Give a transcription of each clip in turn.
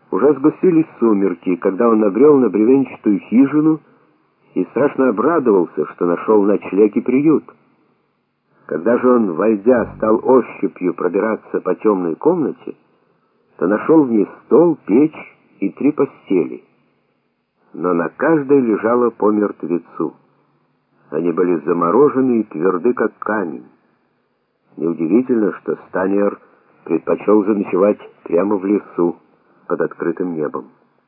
Уже сгустились сумерки, когда он набрел на бревенчатую хижину и страшно обрадовался, что нашел ночлег и приют. Когда же он, войдя, стал ощупью пробираться по темной комнате, то нашел в ней стол, печь и 3 постели. Но на каждой лежало по мертвецу. Они были заморожены и тверды, как камень. Неудивительно, что Станиер предпочел заночевать прямо в лесу, под открытым небом.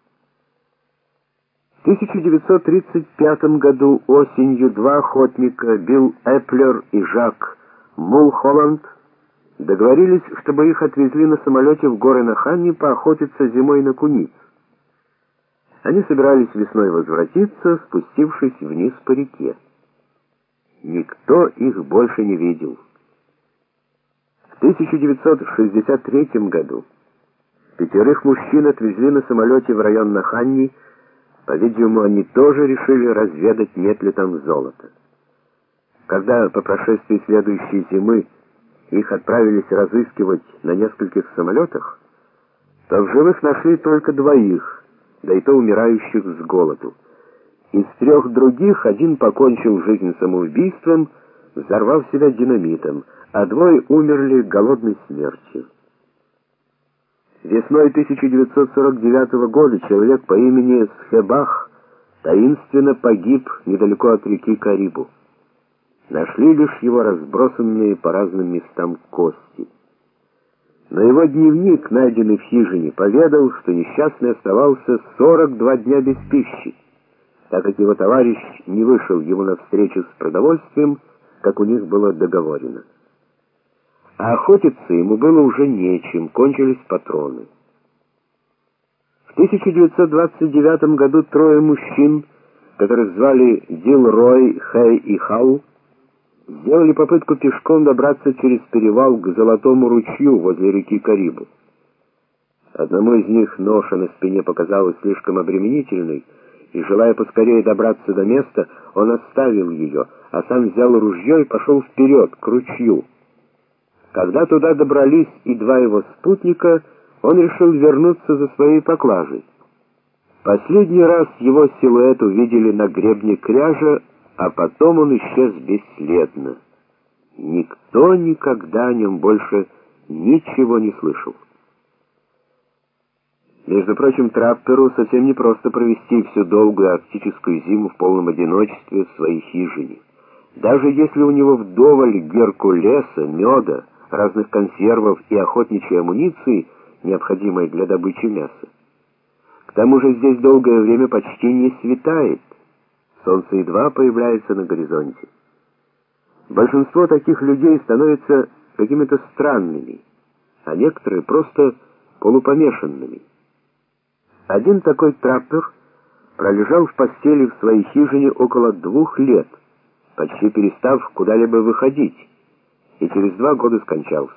В 1935 году осенью 2 охотника, Билл Эплер и Жак Мулхолланд, договорились, чтобы их отвезли на самолете в горы Наханни поохотиться зимой на куниц. Они собирались весной возвратиться, спустившись вниз по реке. Никто их больше не видел. В 1963 году 5 мужчин отвезли на самолете в район Наханни. По-видимому, они тоже решили разведать, нет ли там золота. Когда по прошествии следующей зимы их отправились разыскивать на нескольких самолетах, то в живых нашли только 2, да и то умирающих с голоду. Из 3 других один покончил жизнь самоубийством, взорвав себя динамитом, а 2 умерли голодной смертью. Весной 1949 года человек по имени Схебах таинственно погиб недалеко от реки Карибу. Нашли лишь его разбросанные по разным местам кости. Но его дневник, найденный в хижине, поведал, что несчастный оставался 42 дня без пищи, так как его товарищ не вышел ему навстречу с продовольствием, как у них было договорено. А охотиться ему было уже нечем, кончились патроны. В 1929 году 3 мужчин, которых звали Дилрой, Хэй и Хау, сделали попытку пешком добраться через перевал к Золотому ручью возле реки Карибу. Одному из них ноша на спине показалась слишком обременительной, и, желая поскорее добраться до места, он оставил ее, а сам взял ружье и пошел вперед, к ручью. Когда туда добрались и 2 его спутника, он решил вернуться за своей поклажей. Последний раз его силуэт увидели на гребне кряжа, а потом он исчез бесследно. Никто никогда о нем больше ничего не слышал. Между прочим, трапперу совсем непросто провести всю долгую арктическую зиму в полном одиночестве в своей хижине. Даже если у него вдоволь геркулеса, меда, разных консервов и охотничьей амуниции, необходимой для добычи мяса. К тому же здесь долгое время почти не светает. Солнце едва появляется на горизонте. Большинство таких людей становятся какими-то странными, а некоторые просто полупомешанными. Один такой траппер пролежал в постели в своей хижине около 2 лет, почти перестав куда-либо выходить, и через 2 года скончался.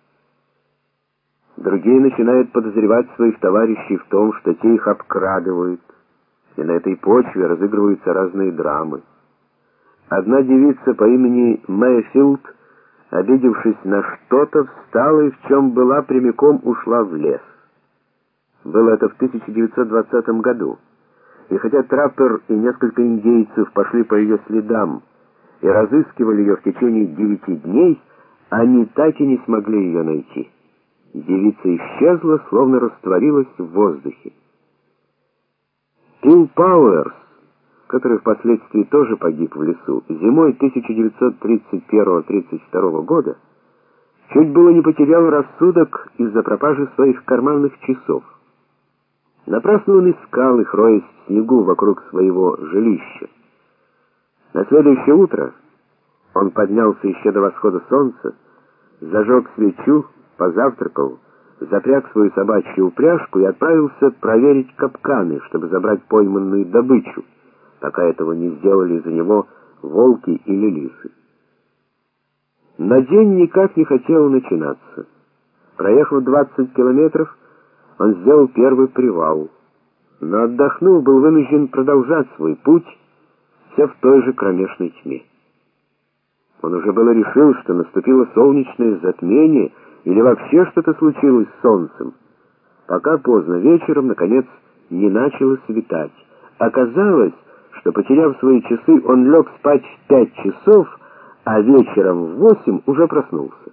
Другие начинают подозревать своих товарищей в том, что те их обкрадывают, и на этой почве разыгрываются разные драмы. Одна девица по имени Мэйфилд, обидевшись на что-то, встала и в чем была прямиком ушла в лес. Было это в 1920 году. И хотя траппер и несколько индейцев пошли по ее следам и разыскивали ее в течение 9 дней, они так и не смогли ее найти. Девица исчезла, словно растворилась в воздухе. Билл Пауэрс, который впоследствии тоже погиб в лесу, зимой 1931-32 года, чуть было не потерял рассудок из-за пропажи своих карманных часов. Напрасно он искал их, роясь в снегу вокруг своего жилища. На следующее утро он поднялся еще до восхода солнца, зажег свечу, позавтракал, запряг свою собачью упряжку и отправился проверить капканы, чтобы забрать пойманную добычу, пока этого не сделали за него волки или лисы. Но день никак не хотел начинаться. Проехав 20 километров, он сделал первый привал, но, отдохнув, был вынужден продолжать свой путь, все в той же кромешной тьме. Он уже было решил, что наступило солнечное затмение или вообще что-то случилось с солнцем, пока поздно вечером, наконец, не начало светать. Оказалось, что, потеряв свои часы, он лег спать в 5 часов, а вечером в 8 уже проснулся.